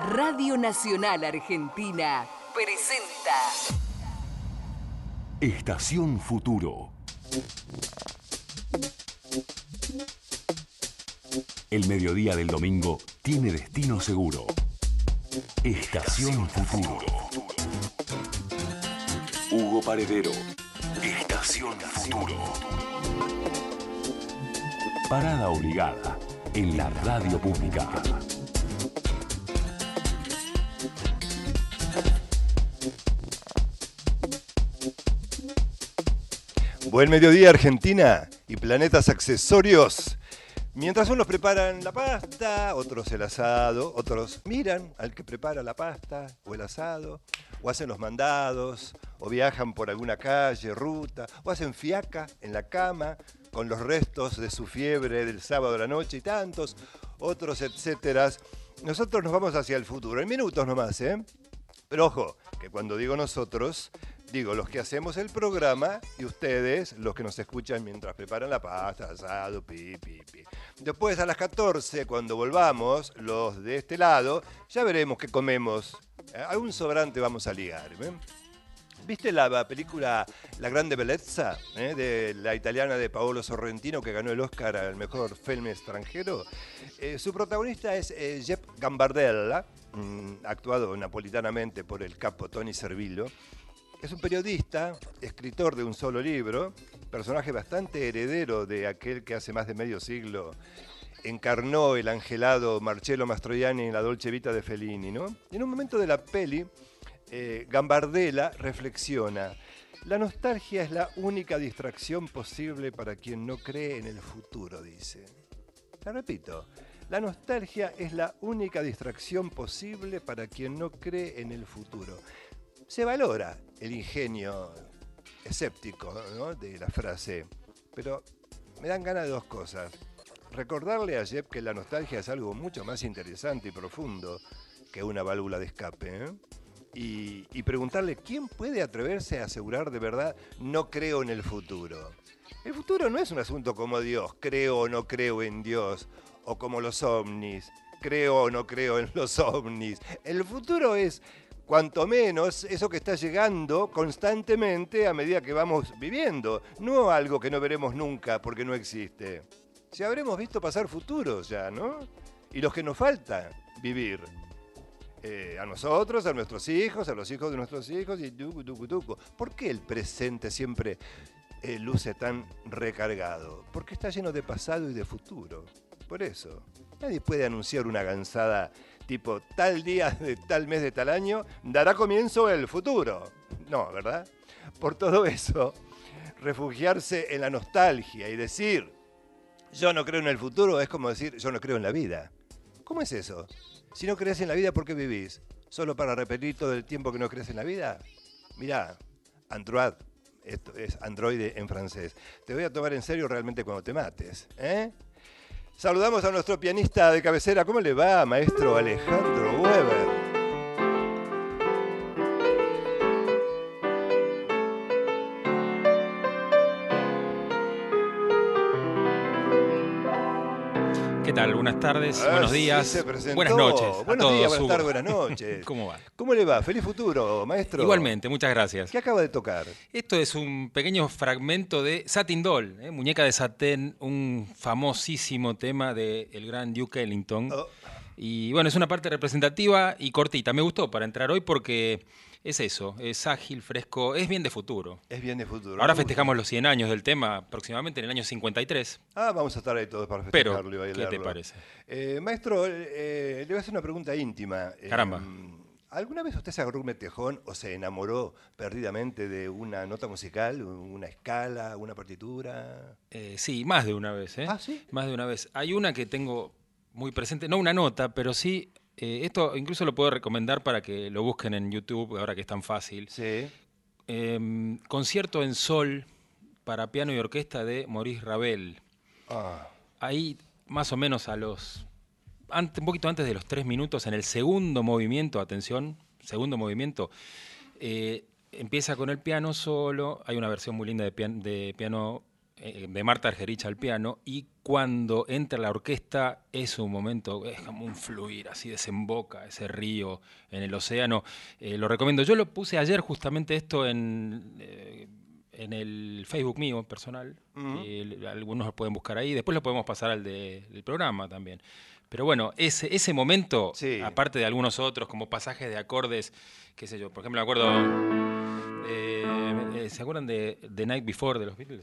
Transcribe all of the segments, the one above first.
Radio Nacional Argentina presenta Estación Futuro. El mediodía del domingo tiene destino seguro. Estación Futuro. Hugo Paredero. Estación Futuro. Parada obligada en la radio pública. Buen mediodía, Argentina y planetas accesorios. Mientras unos preparan la pasta, otros el asado, otros miran al que prepara la pasta o el asado, o hacen los mandados, o viajan por alguna calle, ruta, o hacen fiaca en la cama con los restos de su fiebre del sábado a la noche y tantos otros, etcétera. Nosotros nos vamos hacia el futuro, en minutos nomás, ¿eh? Pero ojo, que cuando digo nosotros, digo los que hacemos el programa y ustedes, los que nos escuchan mientras preparan la pasta, asado, pi. Después a las 14, cuando volvamos, los de este lado, ya veremos qué comemos. Algún sobrante vamos a ligar, ¿eh? ¿Viste la película La Grande Bellezza, de la italiana de Paolo Sorrentino, que ganó el Oscar al mejor film extranjero? Su protagonista es Jep Gambardella, actuado napolitanamente por el capo Tony Servillo. Es un periodista, escritor de un solo libro, personaje bastante heredero de aquel que hace más de medio siglo encarnó el angelado Marcello Mastroianni en la Dolce Vita de Fellini, ¿no? Y en un momento de la peli, Gambardella reflexiona: la nostalgia es la única distracción posible para quien no cree en el futuro, dice. Te repito, la nostalgia es la única distracción posible para quien no cree en el futuro. Se valora el ingenio escéptico, ¿no?, de la frase, pero me dan ganas de dos cosas. Recordarle a Jep que la nostalgia es algo mucho más interesante y profundo que una válvula de escape, ¿eh? Y preguntarle quién puede atreverse a asegurar de verdad no creo en el futuro. El futuro no es un asunto como Dios, creo o no creo en Dios, o como los ovnis, creo o no creo en los ovnis. El futuro es, cuanto menos, eso que está llegando constantemente a medida que vamos viviendo, no algo que no veremos nunca porque no existe. Si habremos visto pasar futuros ya, ¿no? Y los que nos falta vivir. A nosotros, a nuestros hijos, a los hijos de nuestros hijos y tucu. ¿Por qué el presente siempre luce tan recargado? Porque está lleno de pasado y de futuro. Por eso, nadie puede anunciar una gansada tipo tal día de tal mes de tal año dará comienzo el futuro. No, ¿verdad? Por todo eso, refugiarse en la nostalgia y decir yo no creo en el futuro es como decir yo no creo en la vida. ¿Cómo es eso? Si no crees en la vida, ¿por qué vivís? ¿Solo para repetir todo el tiempo que no crees en la vida? Mirá, Android, esto es androide en francés. Te voy a tomar en serio realmente cuando te mates, ¿eh? Saludamos a nuestro pianista de cabecera. ¿Cómo le va, maestro Alejandro Weber? ¿Qué tal? Buenas tardes, buenos días, se presentó. Buenas noches. Buenos días, buenas Hugo. tardes, buenas noches. ¿Cómo va? ¿Cómo le va? Feliz futuro, maestro. Igualmente, muchas gracias. ¿Qué acaba de tocar? Esto es un pequeño fragmento de Satin Doll, Muñeca de Satén, un famosísimo tema del gran Duke Ellington. Oh. Y bueno, es una parte representativa y cortita. Me gustó para entrar hoy porque es eso, es ágil, fresco, es bien de futuro. Es bien de futuro. Ahora festejamos los 100 años del tema, aproximadamente en el año 53. Vamos a estar ahí todos para Pero, festejarlo y bailarlo. ¿qué te parece? Maestro, le voy a hacer una pregunta íntima. Caramba. ¿Alguna vez usted se agarró un metejón o se enamoró perdidamente de una nota musical, una escala, una partitura? Sí, más de una vez. ¿Ah, sí? Más de una vez. Hay una que tengo muy presente, no una nota, pero sí, esto incluso lo puedo recomendar para que lo busquen en YouTube, ahora que es tan fácil. Sí. Concierto en sol para piano y orquesta de Maurice Ravel. Ahí, más o menos un poquito antes de los 3 minutos, en el segundo movimiento, atención, segundo movimiento, empieza con el piano solo, hay una versión muy linda de piano de Marta Argerich al piano, y cuando entra la orquesta es un momento, es como un fluir, así desemboca ese río en el océano. Lo recomiendo. Yo lo puse ayer justamente esto en el Facebook mío personal. Algunos lo pueden buscar ahí, después lo podemos pasar al del programa también. Pero bueno, ese momento, sí, aparte de algunos otros, como pasajes de acordes, qué sé yo, por ejemplo, me acuerdo... ¿se acuerdan de The Night Before de los Beatles?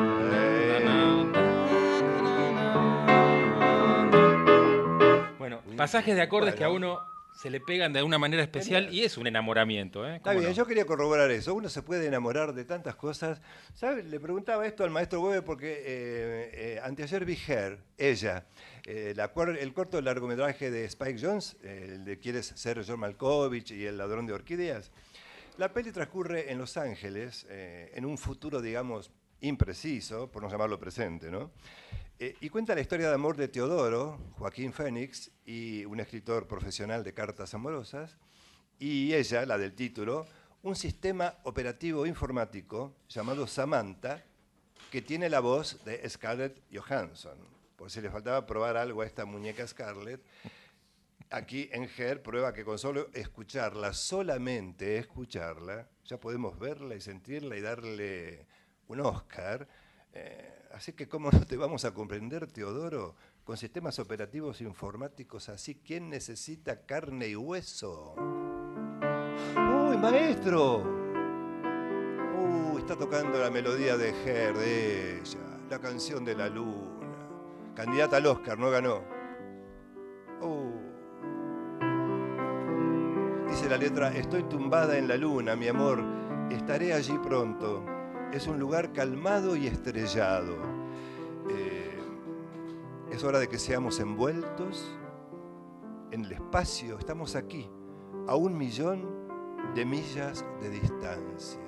Bueno, pasajes de acordes que a uno se le pegan de una manera especial y es un enamoramiento. Está bien, yo quería corroborar eso. Uno se puede enamorar de tantas cosas. ¿Sabes? Le preguntaba esto al maestro Weber porque anteayer vi Her, ella, el corto largometraje de Spike Jonze, el de Quieres ser John Malkovich y El ladrón de orquídeas. La peli transcurre en Los Ángeles, en un futuro, digamos, impreciso, por no llamarlo presente, ¿no? Y cuenta la historia de amor de Teodoro, Joaquín Phoenix, y un escritor profesional de cartas amorosas, y ella, la del título, un sistema operativo informático llamado Samantha, que tiene la voz de Scarlett Johansson. Por si le faltaba probar algo a esta muñeca Scarlett, aquí en Her prueba que con solo escucharla, solamente escucharla, ya podemos verla y sentirla y darle un Oscar. Así que ¿cómo no te vamos a comprender, Teodoro? Con sistemas operativos informáticos así, ¿quién necesita carne y hueso? ¡Uy, maestro! Está tocando la melodía de Her, de ella, la canción de la luna. Candidata al Oscar, no ganó. Dice la letra, estoy tumbada en la luna, mi amor, estaré allí pronto. Es un lugar calmado y estrellado. Es hora de que seamos envueltos en el espacio. Estamos aquí, a 1.000.000 de millas de distancia.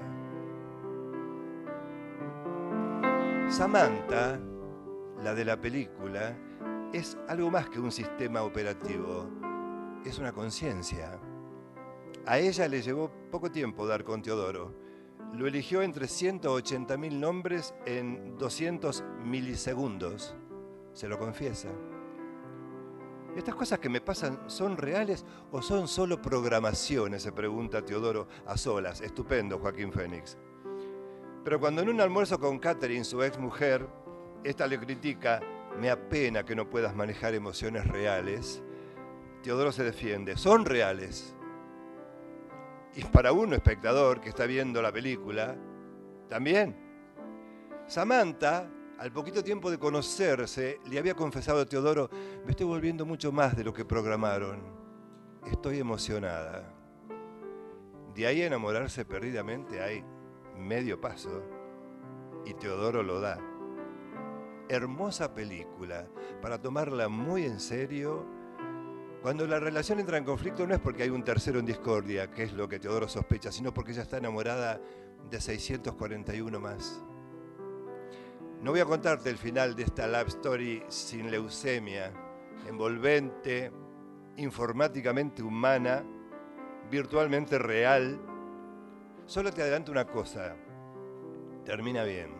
Samantha, la de la película, es algo más que un sistema operativo. Es una conciencia. A ella le llevó poco tiempo dar con Teodoro. Lo eligió entre 180.000 nombres en 200 milisegundos. Se lo confiesa. ¿Estas cosas que me pasan son reales o son solo programaciones?, se pregunta Teodoro a solas. Estupendo, Joaquín Phoenix. Pero cuando en un almuerzo con Catherine, su ex mujer, esta le critica, me apena que no puedas manejar emociones reales, Teodoro se defiende. Son reales. Y para uno, espectador, que está viendo la película, también. Samantha, al poquito tiempo de conocerse, le había confesado a Teodoro, me estoy volviendo mucho más de lo que programaron. Estoy emocionada. De ahí a enamorarse perdidamente hay medio paso, y Teodoro lo da. Hermosa película, para tomarla muy en serio. Cuando la relación entra en conflicto no es porque hay un tercero en discordia, que es lo que Teodoro sospecha, sino porque ella está enamorada de 641 más. No voy a contarte el final de esta love story sin leucemia, envolvente, informáticamente humana, virtualmente real. Solo te adelanto una cosa, termina bien.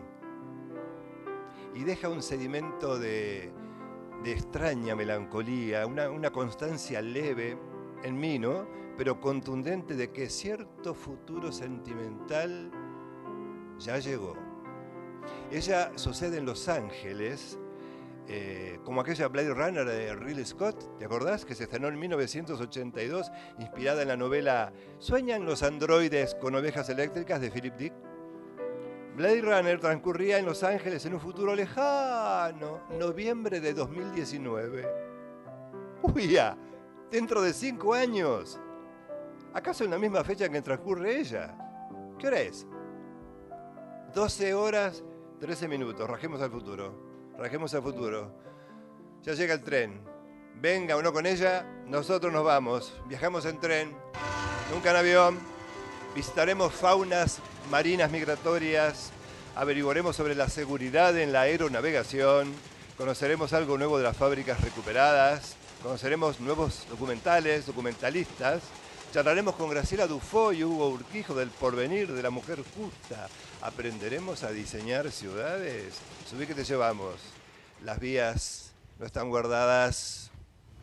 Y deja un sedimento de extraña melancolía, una constancia leve en mí, ¿no? Pero contundente de que cierto futuro sentimental ya llegó. Ella sucede en Los Ángeles, como aquella Blade Runner de Ridley Scott, ¿te acordás? Que se estrenó en 1982, inspirada en la novela ¿Sueñan los androides con ovejas eléctricas? De Philip Dick. Blade Runner transcurría en Los Ángeles en un futuro lejano, noviembre de 2019. ¡Uy, ya! Dentro de 5 años. ¿Acaso en la misma fecha en que transcurre ella? ¿Qué hora es? 12 horas, 13 minutos. Rajemos al futuro. Rajemos al futuro. Ya llega el tren. Venga o no con ella, nosotros nos vamos. Viajamos en tren, nunca en avión. Visitaremos faunas marinas migratorias, averiguaremos sobre la seguridad en la aeronavegación, conoceremos algo nuevo de las fábricas recuperadas, conoceremos nuevos documentalistas, Charlaremos con Graciela Dufo y Hugo Urquijo del porvenir de la mujer justa. Aprenderemos a diseñar ciudades. Subí que te llevamos. Las vías no están guardadas.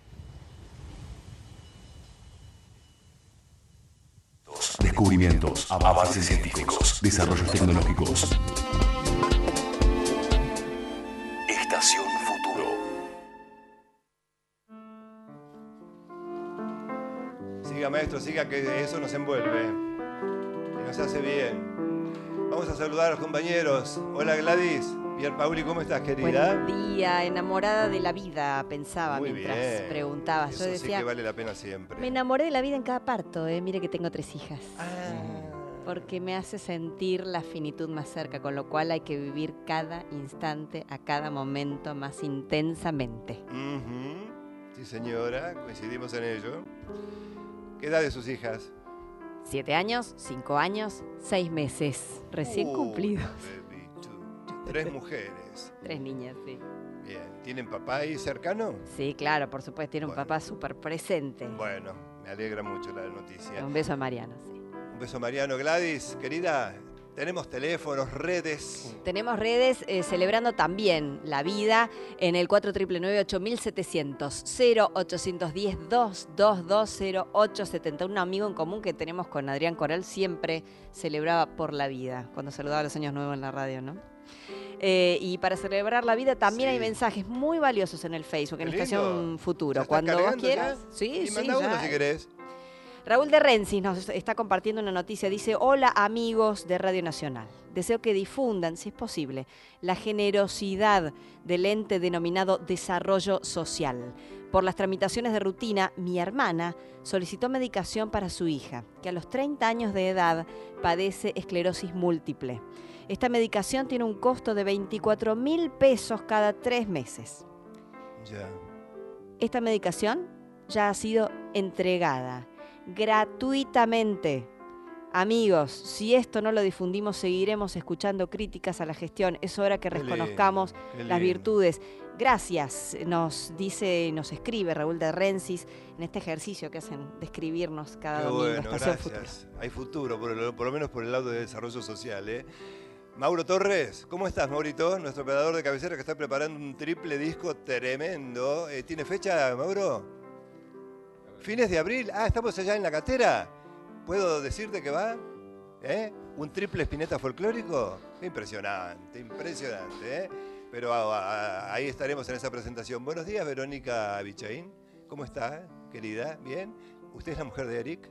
Descubrimientos, avances científicos, desarrollos tecnológicos. Estación Futuro. Siga, maestro, siga, que eso nos envuelve y nos hace bien. Vamos a saludar a los compañeros. Hola, Gladys. Pierpaoli, ¿cómo estás, querida? Buen día, enamorada de la vida, pensaba Muy mientras bien. preguntabas. Eso Yo decía, sí que vale la pena siempre. me enamoré de la vida en cada parto, mire que tengo 3 hijas. Ah. Porque me hace sentir la finitud más cerca, con lo cual hay que vivir cada instante, a cada momento más intensamente. Sí, señora, coincidimos en ello. ¿Qué edad de sus hijas? 7 años, 5 años, 6 meses, recién cumplidos. Baby, 3 mujeres. 3 niñas, sí. Bien, ¿tienen papá ahí cercano? Sí, claro, por supuesto, tiene un Bueno. papá súper presente. Bueno, me alegra mucho la noticia. Un beso a Mariano, sí. Un beso, Mariano. Gladys, querida, tenemos teléfonos, redes. Tenemos redes celebrando también la vida en el 4999-8700, 0810-222-0870. Un amigo en común que tenemos con Adrián Coral siempre celebraba por la vida, cuando saludaba los años nuevos en la radio, ¿no? Y para celebrar la vida también Sí. hay mensajes muy valiosos en el Facebook, en Qué lindo. Estación ¿Ya Futuro. estás Cuando vos cargando quieras. ya? Sí, Y sí, manda uno ya. si querés. Raúl de Rensis nos está compartiendo una noticia. Dice, hola amigos de Radio Nacional. Deseo que difundan, si es posible, la generosidad del ente denominado Desarrollo Social. Por las tramitaciones de rutina, mi hermana solicitó medicación para su hija, que a los 30 años de edad padece esclerosis múltiple. Esta medicación tiene un costo de 24.000 pesos cada 3 meses. Ya. Esta medicación ya ha sido entregada gratuitamente. Amigos, si esto no lo difundimos, seguiremos escuchando críticas a la gestión. Es hora que Qué lindo, reconozcamos qué las lindo. virtudes. Gracias, nos dice, nos escribe Raúl de Rensis en este ejercicio que hacen de escribirnos cada Qué domingo. bueno, Estación gracias. Futuro. Hay futuro, por lo menos por el lado de desarrollo social, ¿eh? Mauro Torres, ¿cómo estás, Maurito? Nuestro operador de cabecera que está preparando un triple disco tremendo. ¿Tiene fecha, Mauro? ¿Fines de abril? Ah, estamos allá en la catera. ¿Puedo decirte que va? ¿Un triple Spinetta folclórico? Impresionante, impresionante, ¿eh? Pero ahí estaremos en esa presentación. Buenos días, Verónica Bichaín. ¿Cómo está, querida? ¿Bien? ¿Usted es la mujer de Eric?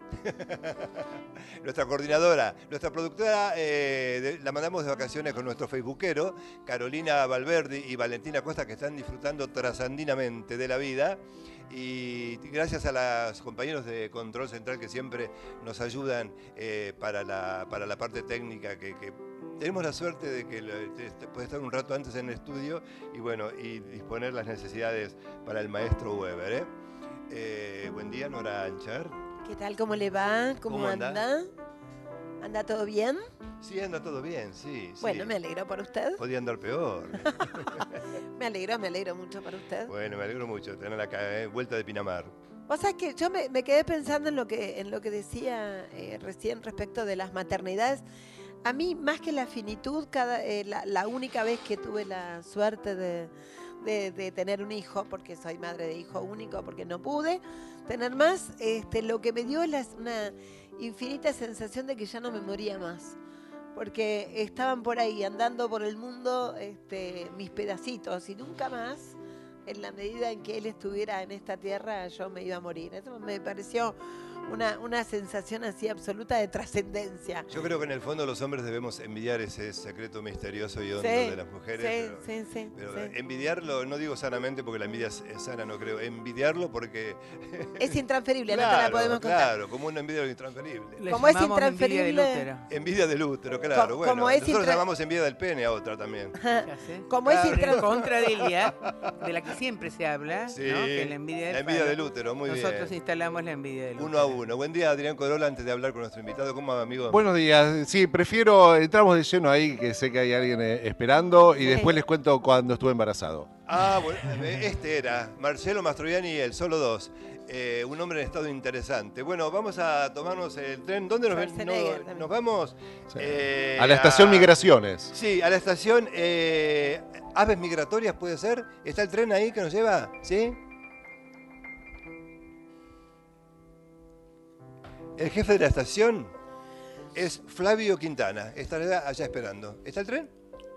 Nuestra coordinadora, nuestra productora, la mandamos de vacaciones con nuestro facebookero, Carolina Valverdi y Valentina Costa, que están disfrutando trasandinamente de la vida. Y gracias a los compañeros de Control Central que siempre nos ayudan para la parte técnica, que tenemos la suerte de que puede estar un rato antes en el estudio y bueno, y disponer las necesidades para el maestro Weber. Buen día, Nora Anchar. ¿Qué tal? ¿Cómo le va? ¿Cómo anda? ¿Anda todo bien? Sí, anda todo bien, sí. Bueno, sí. me alegro por usted. Podía andar peor. Me alegro mucho por usted. Bueno, me alegro mucho de tener la vuelta de Pinamar. Vos sabés que yo me quedé pensando en lo que decía recién respecto de las maternidades. A mí, más que la finitud, la única vez que tuve la suerte de tener un hijo, porque soy madre de hijo único, porque no pude tener más, lo que me dio es una infinita sensación de que ya no me moría más. Porque estaban por ahí andando por el mundo mis pedacitos y nunca más, en la medida en que él estuviera en esta tierra, yo me iba a morir. Eso me pareció una sensación así absoluta de trascendencia. Yo creo que en el fondo los hombres debemos envidiar ese secreto misterioso y hondo de las mujeres. Pero envidiarlo, no digo sanamente porque la envidia es sana, no creo. Envidiarlo porque... Es intransferible, claro, no te la podemos contar. Claro, como una envidia intransferible. Como es intransferible... Envidia del útero, claro. Bueno, como es nosotros llamamos envidia del pene a otra también. Como Claro. es intransferible... Contra de Elia, de la que siempre se habla, Sí, ¿no? Que la envidia del útero, muy bien. Nosotros instalamos la envidia del útero. Uno a uno. Buen día, Adrián Corolla, antes de hablar con nuestro invitado. ¿Cómo va, amigo? Buenos días. Sí, entramos de lleno ahí, que sé que hay alguien esperando, y después les cuento cuando estuve embarazado. Bueno, este era Marcelo Mastroianni, el Solo 2. Un hombre en estado interesante. Bueno, vamos a tomarnos el tren. ¿Dónde nos vamos? Sí. A la estación Migraciones. Sí, a la estación Aves Migratorias, ¿puede ser? ¿Está el tren ahí que nos lleva? ¿Sí? El jefe de la estación es Flavio Quintana. Estará allá esperando. ¿Está el tren?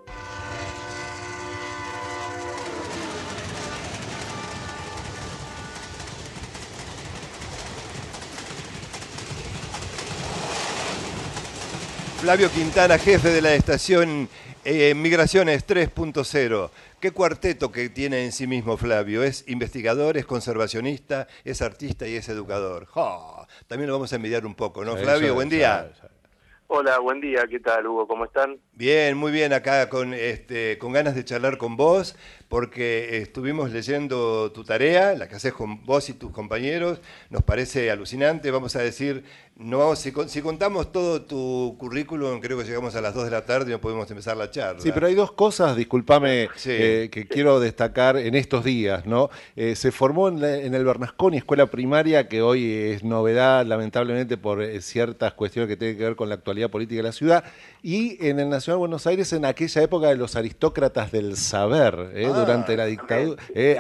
Flavio Quintana, jefe de la estación Migraciones 3.0. ¿Qué cuarteto que tiene en sí mismo Flavio? Es investigador, es conservacionista, es artista y es educador. ¡Oh! También lo vamos a envidiar un poco, ¿no, Flavio? Buen día. Hola, buen día. ¿Qué tal, Hugo? ¿Cómo están? Bien, muy bien. Acá con ganas de charlar con vos, porque estuvimos leyendo tu tarea, la que haces con vos y tus compañeros. Nos parece alucinante. Vamos a decir, si contamos todo tu currículum, creo que llegamos a las 2 de la tarde y no podemos empezar la charla. Sí, pero hay dos cosas, discúlpame, que quiero destacar en estos días, ¿no? Se formó en el Bernasconi, escuela primaria, que hoy es novedad, lamentablemente, por ciertas cuestiones que tienen que ver con la actualidad política de la ciudad, y en el Nacional Buenos Aires, en aquella época de los aristócratas del saber, durante la dictadura,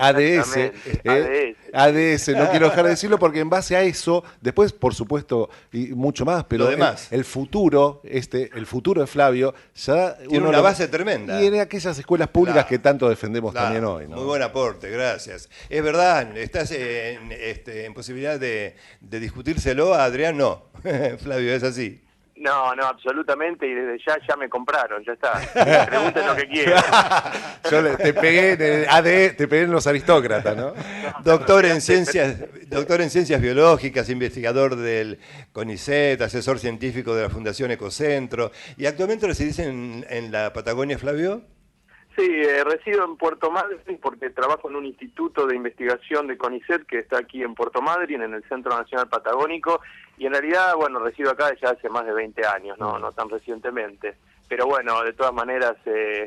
ADS, no quiero dejar de decirlo, porque en base a eso, después, por supuesto, y mucho más, pero el futuro de Flavio ya tiene una base tremenda. Y en aquellas escuelas públicas que tanto defendemos también hoy, ¿no? Muy buen aporte, gracias. Es verdad, estás en posibilidad de discutírselo a Adrián, no. Flavio, es así. No, absolutamente, y desde ya me compraron, ya está. Pregunten lo que quieran. Yo te pegué en el AD, te pegué en los aristócratas, ¿no? Doctor en ciencias biológicas, investigador del CONICET, asesor científico de la Fundación Ecocentro, y actualmente residís en la Patagonia, Flavio. Sí, resido en Puerto Madryn porque trabajo en un instituto de investigación de CONICET que está aquí en Puerto Madryn, en el Centro Nacional Patagónico, y en realidad, resido acá ya hace más de 20 años, no tan recientemente. Pero bueno, de todas maneras,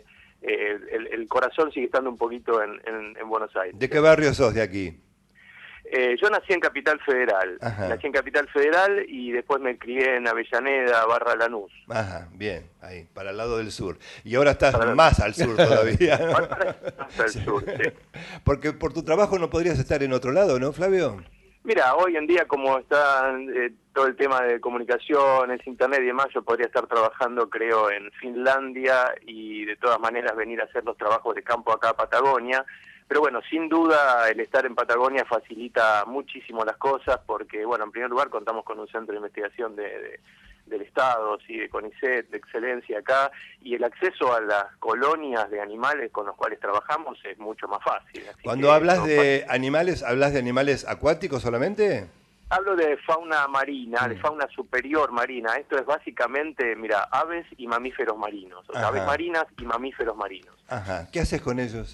el corazón sigue estando un poquito en Buenos Aires. ¿De qué barrio sos de aquí? Yo nací en Capital Federal. Nací en Capital Federal y después me crié en Avellaneda, /Lanús. Ajá, bien, ahí, para el lado del sur. Y ahora estás más al sur todavía, ¿no? Más al sur, sí. Porque por tu trabajo no podrías estar en otro lado, ¿no, Flavio? Mira, hoy en día como está todo el tema de comunicaciones, internet y demás, yo podría estar trabajando, creo, en Finlandia y de todas maneras venir a hacer los trabajos de campo acá a Patagonia. Pero bueno, sin duda el estar en Patagonia facilita muchísimo las cosas porque, en primer lugar contamos con un centro de investigación del Estado, ¿sí? De CONICET, de excelencia acá, y el acceso a las colonias de animales con los cuales trabajamos es mucho más fácil. Cuando hablas de animales, ¿hablas de animales acuáticos solamente? Hablo de fauna marina, de fauna superior marina. Esto es básicamente, aves y mamíferos marinos. O sea, aves marinas y mamíferos marinos. Ajá. ¿Qué haces con ellos?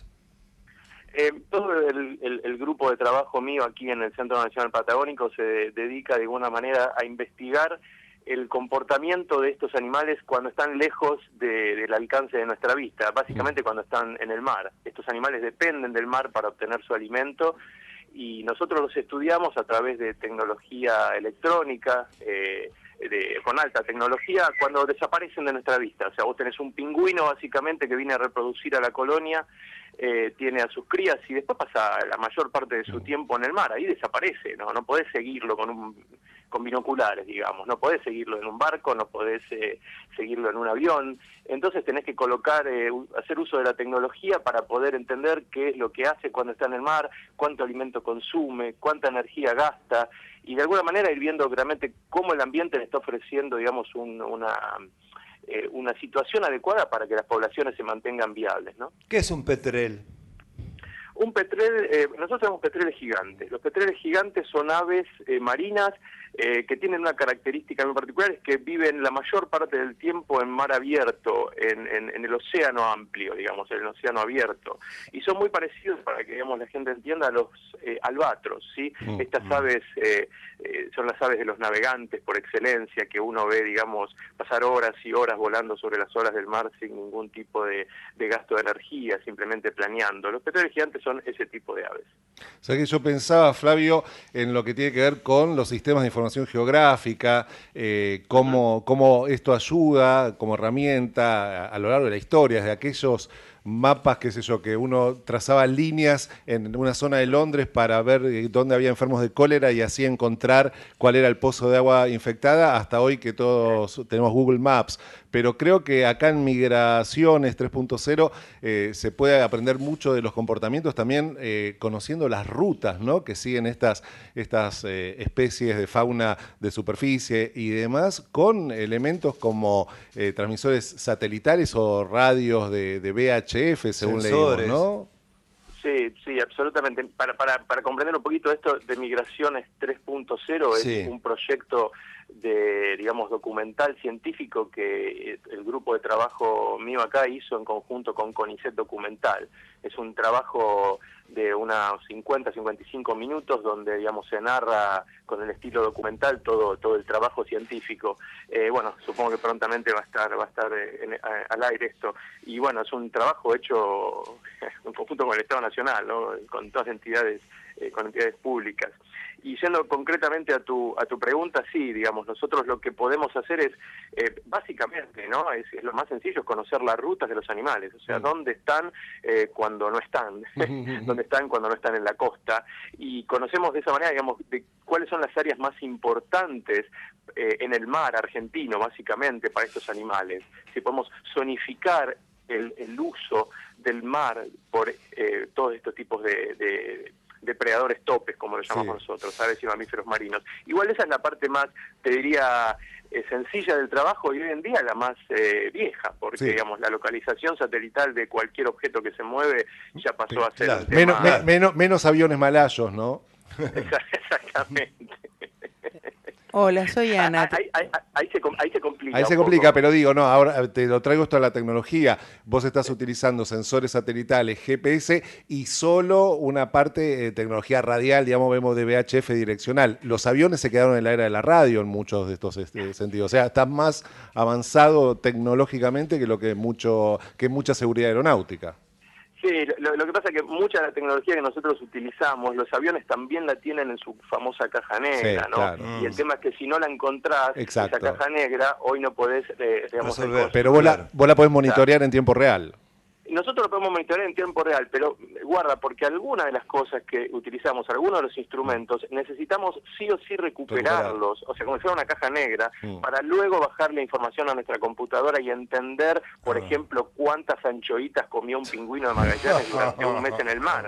Todo el grupo de trabajo mío aquí en el Centro Nacional Patagónico se dedica de alguna manera a investigar el comportamiento de estos animales cuando están lejos del alcance de nuestra vista, básicamente cuando están en el mar. Estos animales dependen del mar para obtener su alimento y nosotros los estudiamos a través de tecnología electrónica, con alta tecnología, cuando desaparecen de nuestra vista. O sea, vos tenés un pingüino básicamente que viene a reproducir a la colonia, tiene a sus crías y después pasa la mayor parte de su tiempo en el mar, ahí desaparece, no podés seguirlo con binoculares, digamos, no podés seguirlo en un barco, no podés seguirlo en un avión, entonces tenés que hacer uso de la tecnología para poder entender qué es lo que hace cuando está en el mar, cuánto alimento consume, cuánta energía gasta, y de alguna manera ir viendo realmente cómo el ambiente le está ofreciendo, digamos, una situación adecuada para que las poblaciones se mantengan viables, ¿no? ¿Qué es un petrel? Un petrel, nosotros tenemos petreles gigantes. Los petreles gigantes son aves marinas que tienen una característica muy particular, es que viven la mayor parte del tiempo en mar abierto, en el océano amplio, digamos, en el océano abierto. Y son muy parecidos, para que digamos, la gente entienda, a los albatros, ¿sí? Estas aves son las aves de los navegantes por excelencia, que uno ve, digamos, pasar horas y horas volando sobre las olas del mar sin ningún tipo de gasto de energía, simplemente planeando. Los petreles gigantes son ese tipo de aves. O sea que yo pensaba, Flavio, en lo que tiene que ver con los sistemas de información geográfica, cómo esto ayuda como herramienta a lo largo de la historia, desde aquellos mapas, qué sé yo, que uno trazaba líneas en una zona de Londres para ver dónde había enfermos de cólera y así encontrar cuál era el pozo de agua infectada, hasta hoy que todos tenemos Google Maps. Pero creo que acá en Migraciones 3.0 se puede aprender mucho de los comportamientos, también conociendo las rutas, ¿no?, que siguen estas especies de fauna de superficie y demás, con elementos como transmisores satelitales o radios de VHF, según leímos, ¿no? Sí, absolutamente. Para comprender un poquito esto de Migraciones 3.0, es un proyecto de, digamos, documental científico que el grupo de trabajo mío acá hizo en conjunto con CONICET Documental. Es un trabajo de unos 55 minutos donde, digamos, se narra con el estilo documental todo el trabajo científico. Bueno, supongo que prontamente va a estar al aire esto. Y bueno, es un trabajo hecho en conjunto con el Estado Nacional, ¿no?, con todas entidades, con entidades públicas. Y yendo concretamente a tu pregunta, sí, digamos, nosotros lo que podemos hacer es, básicamente, ¿no?, es lo más sencillo, es conocer las rutas de los animales, o sea, dónde están cuando no están, dónde están cuando no están en la costa, y conocemos de esa manera, digamos, de cuáles son las áreas más importantes en el mar argentino, básicamente, para estos animales. Si podemos zonificar el uso del mar por todos estos tipos de depredadores topes, como lo llamamos nosotros, aves y mamíferos marinos. Igual esa es la parte más, te diría, sencilla del trabajo, y hoy en día la más vieja, porque digamos, la localización satelital de cualquier objeto que se mueve ya pasó a ser un tema... menos aviones malayos, ¿no? Exactamente. Hola, soy Ana. Ahí se complica. Ahí se complica, pero digo, no, ahora te lo traigo esto a la tecnología. Vos estás utilizando sensores satelitales, GPS y solo una parte de tecnología radial, digamos, vemos de VHF direccional. Los aviones se quedaron en la era de la radio en muchos de estos sentidos. O sea, está más avanzado tecnológicamente que mucha seguridad aeronáutica. Sí, lo que pasa es que mucha de la tecnología que nosotros utilizamos, los aviones también la tienen en su famosa caja negra, ¿no? Claro. Y el tema es que si no la encontrás, esa caja negra, hoy no podés, digamos... Pero vos la podés monitorear en tiempo real. Nosotros lo podemos monitorear en tiempo real, pero guarda, porque algunas de las cosas que utilizamos, algunos de los instrumentos, necesitamos sí o sí recuperarlos, o sea, como si fuera una caja negra, para luego bajar la información a nuestra computadora y entender, por ejemplo, cuántas anchoitas comió un pingüino de Magallanes durante un mes en el mar.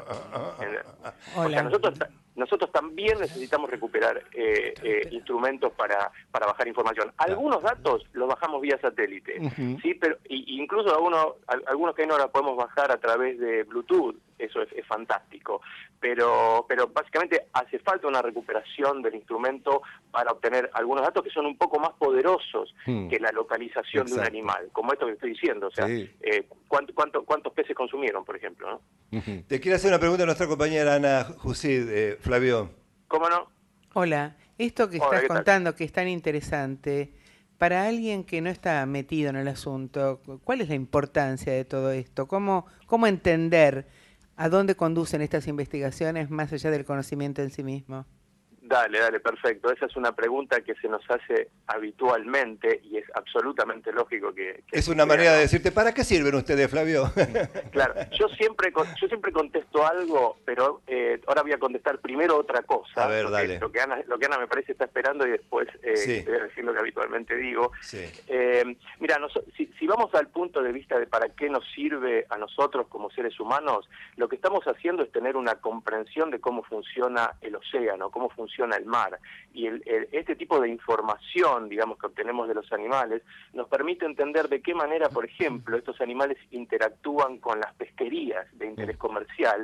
O sea, nosotros también necesitamos recuperar instrumentos para bajar información. Algunos datos los bajamos vía satélite, ¿sí? Pero incluso algunos que no los podemos bajar a través de Bluetooth, eso es fantástico. Pero básicamente hace falta una recuperación del instrumento para obtener algunos datos que son un poco más poderosos que la localización de un animal, como esto que estoy diciendo. O sea, ¿cuántos peces consumieron, por ejemplo, ¿no? Te quiero hacer una pregunta a nuestra compañera Ana Jusid, Flavio. ¿Cómo no? Hola, esto que estás contando, que es tan interesante, para alguien que no está metido en el asunto, ¿cuál es la importancia de todo esto? ¿Cómo entender a dónde conducen estas investigaciones más allá del conocimiento en sí mismo? Dale, perfecto. Esa es una pregunta que se nos hace habitualmente y es absolutamente lógico que es una manera de decirte, ¿para qué sirven ustedes, Flavio? Claro, yo siempre contesto algo, pero ahora voy a contestar primero otra cosa. A ver, dale. Lo que Ana me parece está esperando y después te voy a decir lo que habitualmente digo. Sí. Mira, si vamos al punto de vista de para qué nos sirve a nosotros como seres humanos, lo que estamos haciendo es tener una comprensión de cómo funciona el océano, cómo funciona el mar, y este tipo de información, digamos, que obtenemos de los animales, nos permite entender de qué manera, por ejemplo, estos animales interactúan con las pesquerías de interés comercial,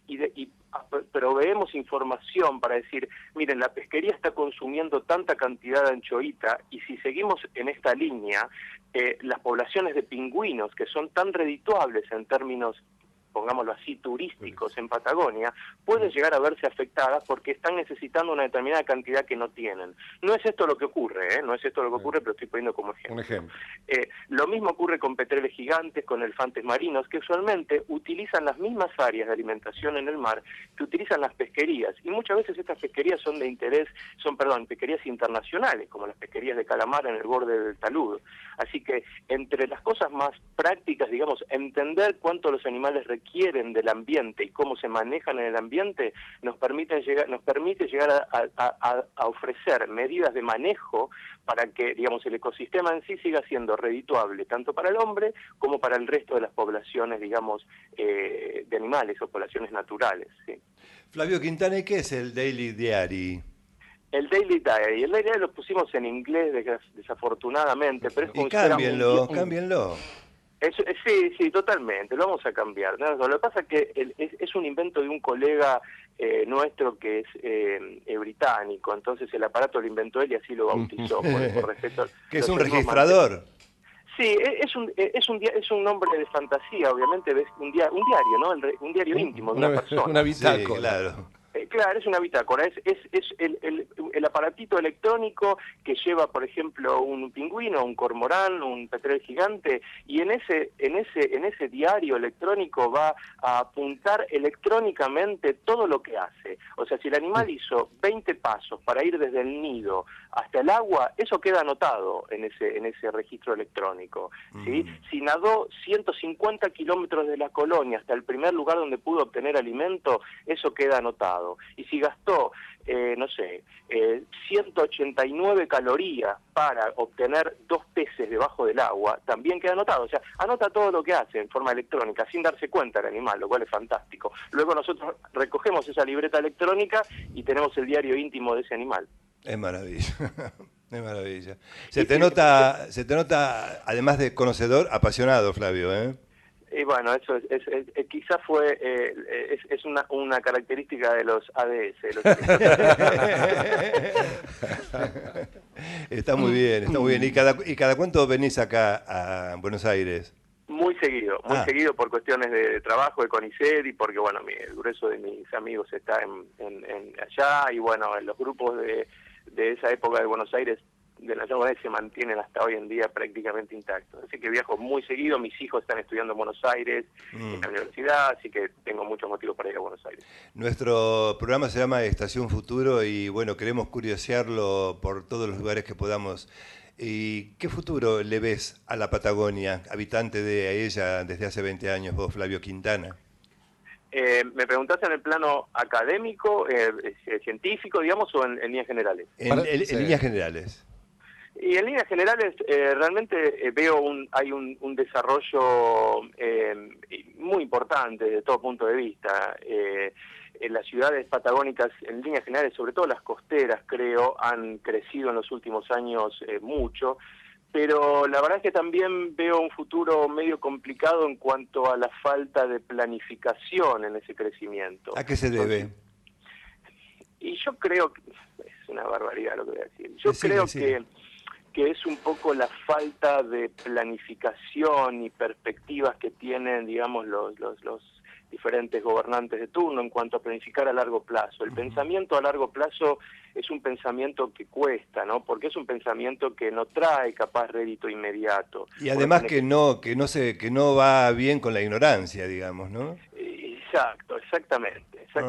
y proveemos información para decir, miren, la pesquería está consumiendo tanta cantidad de anchoita y si seguimos en esta línea, las poblaciones de pingüinos, que son tan redituables en términos, pongámoslo así, turísticos en Patagonia, pueden llegar a verse afectadas porque están necesitando una determinada cantidad que no tienen. No es esto lo que ocurre, no es esto lo que ocurre, pero estoy poniendo como ejemplo. Un ejemplo. Lo mismo ocurre con petreles gigantes, con elefantes marinos, que usualmente utilizan las mismas áreas de alimentación en el mar que utilizan las pesquerías. Y muchas veces estas pesquerías son de interés, pesquerías internacionales, como las pesquerías de calamar en el borde del talud. Así que entre las cosas más prácticas, digamos, entender cuánto los animales requieren del ambiente y cómo se manejan en el ambiente, nos permite llegar a ofrecer medidas de manejo para que, digamos, el ecosistema en sí siga siendo redituable, tanto para el hombre como para el resto de las poblaciones, digamos, de animales o poblaciones naturales. ¿Sí? Flavio Quintana, ¿y qué es el Daily Diary? El Daily Diary lo pusimos en inglés desafortunadamente, pero es como cámbienlo. Sí, totalmente, lo vamos a cambiar. ¿No? Lo que pasa es que es un invento de un colega nuestro que es británico, entonces el aparato lo inventó él y así lo bautizó. por respeto. ¿Que es un registrador? Sí, es un nombre de fantasía, obviamente, es un diario, ¿no? Un diario íntimo de una persona. Una bitácora. Sí, claro. Claro, es una bitácora, es el aparatito electrónico que lleva, por ejemplo, un pingüino, un cormorán, un petrel gigante, y en ese diario electrónico va a apuntar electrónicamente todo lo que hace. O sea, si el animal hizo 20 pasos para ir desde el nido hasta el agua, eso queda anotado en ese registro electrónico, ¿sí? Si nadó 150 kilómetros de la colonia hasta el primer lugar donde pudo obtener alimento, eso queda anotado. Y si gastó, 189 calorías para obtener 2 peces debajo del agua, también queda anotado. O sea, anota todo lo que hace en forma electrónica, sin darse cuenta el animal, lo cual es fantástico. Luego nosotros recogemos esa libreta electrónica y tenemos el diario íntimo de ese animal. Es maravilla, es maravilla. Se te nota, además de conocedor, apasionado, Flavio, ¿eh? Y bueno, eso quizás fue una característica de los ADS. Está muy bien. ¿Y cada cuánto venís acá a Buenos Aires? Muy seguido por cuestiones de trabajo, de CONICET, y porque, bueno, el grueso de mis amigos está allá, y bueno, en los grupos de esa época de Buenos Aires, de la Buenos Aires, se mantienen hasta hoy en día prácticamente intactos. Así que viajo muy seguido, mis hijos están estudiando en Buenos Aires, en la universidad, así que tengo muchos motivos para ir a Buenos Aires. Nuestro programa se llama Estación Futuro y bueno, queremos curiosearlo por todos los lugares que podamos. ¿Y qué futuro le ves a la Patagonia, habitante de ella desde hace 20 años, vos, Flavio Quintana? ¿Me preguntaste en el plano académico, científico, digamos, o en líneas generales? En líneas generales. Y en líneas generales realmente veo hay un desarrollo muy importante desde todo punto de vista. En las ciudades patagónicas, en líneas generales, sobre todo las costeras, creo, han crecido en los últimos años mucho, pero la verdad es que también veo un futuro medio complicado en cuanto a la falta de planificación en ese crecimiento. ¿A qué se debe? Y yo creo que es una barbaridad lo que voy a decir. Yo creo que es un poco la falta de planificación y perspectivas que tienen, digamos, los diferentes gobernantes de turno en cuanto a planificar a largo plazo. El pensamiento a largo plazo es un pensamiento que cuesta, ¿no? Porque es un pensamiento que no trae capaz rédito inmediato. Y además que no va bien con la ignorancia, digamos, ¿no? Exacto, exactamente.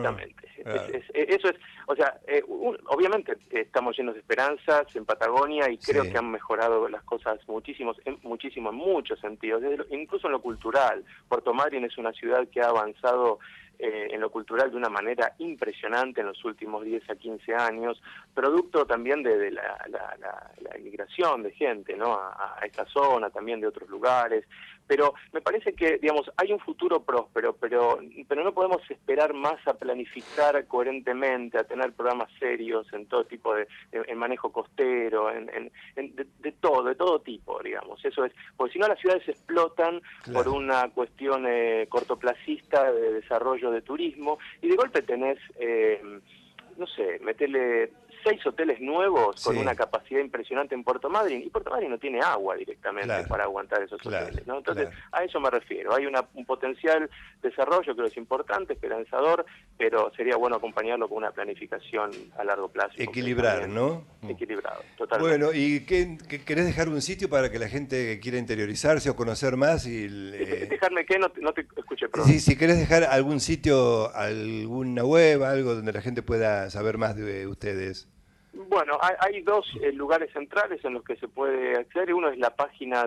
Eso es, o sea, obviamente estamos llenos de esperanzas en Patagonia y creo que han mejorado las cosas muchísimo en muchos sentidos, incluso en lo cultural. Puerto Madryn es una ciudad que ha avanzado en lo cultural de una manera impresionante en los últimos 10 a 15 años, producto también de la inmigración de gente, ¿no? a esta zona, también de otros lugares, Pero me parece que, digamos, hay un futuro próspero, pero no podemos esperar más a planificar coherentemente, a tener programas serios en todo tipo en manejo costero, de todo tipo, digamos. Eso es, porque si no las ciudades explotan por una cuestión cortoplacista de desarrollo de turismo, y de golpe tenés, no sé, meterle 6 hoteles nuevos con una capacidad impresionante en Puerto Madryn, y Puerto Madryn no tiene agua directamente para aguantar esos hoteles, ¿no? Entonces, a eso me refiero. Hay un potencial desarrollo, creo que es importante, esperanzador, pero sería bueno acompañarlo con una planificación a largo plazo. Equilibrar, ¿no? Equilibrado, totalmente. Bueno, ¿y querés dejar un sitio para que la gente quiera interiorizarse o conocer más? Dejarme que no te escuché, perdón. Sí, si querés dejar algún sitio, alguna web, algo donde la gente pueda saber más de ustedes. Bueno, hay 2 lugares centrales en los que se puede acceder. Uno es la página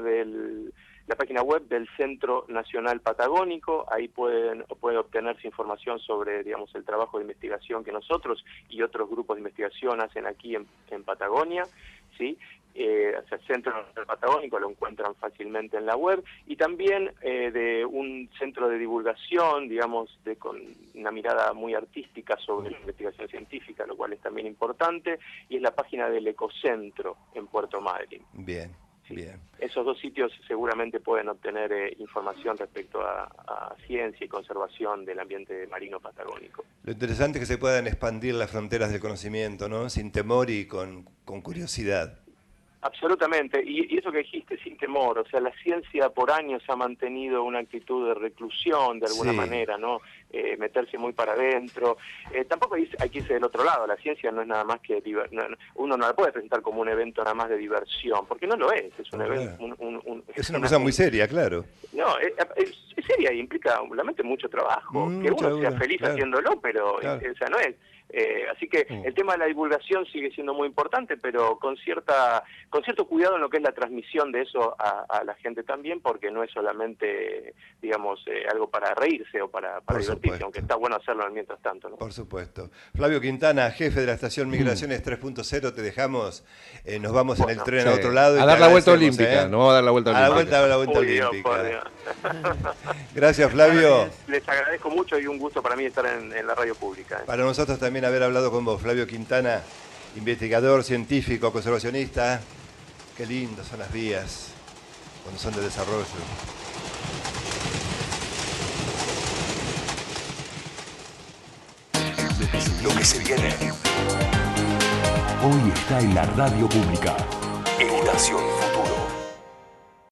web del Centro Nacional Patagónico. Ahí puede obtenerse información sobre, digamos, el trabajo de investigación que nosotros y otros grupos de investigación hacen aquí en Patagonia, ¿sí? El Centro Nacional Patagónico lo encuentran fácilmente en la web, y también de un centro de divulgación, digamos, con una mirada muy artística sobre la investigación científica, lo cual es también importante, y es la página del Ecocentro en Puerto Madryn. Bien. Sí. Bien. Esos 2 sitios seguramente pueden obtener información respecto a ciencia y conservación del ambiente marino patagónico. Lo interesante es que se puedan expandir las fronteras del conocimiento, ¿no? Sin temor y con curiosidad. Absolutamente, y eso que dijiste, sin temor, o sea, la ciencia por años ha mantenido una actitud de reclusión, de alguna manera, ¿no? Meterse muy para adentro. Tampoco hay que irse del otro lado, la ciencia no es nada más que uno no la puede presentar como un evento nada más de diversión, porque no lo es un evento... Es una cosa muy seria, claro. No, es seria y implica realmente mucho trabajo, que uno sea feliz haciéndolo, pero o sea, no es... así que el tema de la divulgación sigue siendo muy importante, pero con cierto cuidado en lo que es la transmisión de eso a la gente también, porque no es solamente, digamos, algo para reírse o para divertirse, aunque está bueno hacerlo mientras tanto, ¿no? Por supuesto. Flavio Quintana, jefe de la estación Migraciones 3.0, te dejamos, nos vamos en el tren a otro lado. A dar la vuelta olímpica, nos vamos a dar la vuelta olímpica. A la vuelta olímpica. Gracias, Flavio. Les agradezco mucho y un gusto para mí estar en la radio pública. Para nosotros también haber hablado con vos, Flavio Quintana, investigador, científico, conservacionista. Qué lindas son las vías cuando son de desarrollo. Lo que se viene. Hoy está en la radio pública. Estación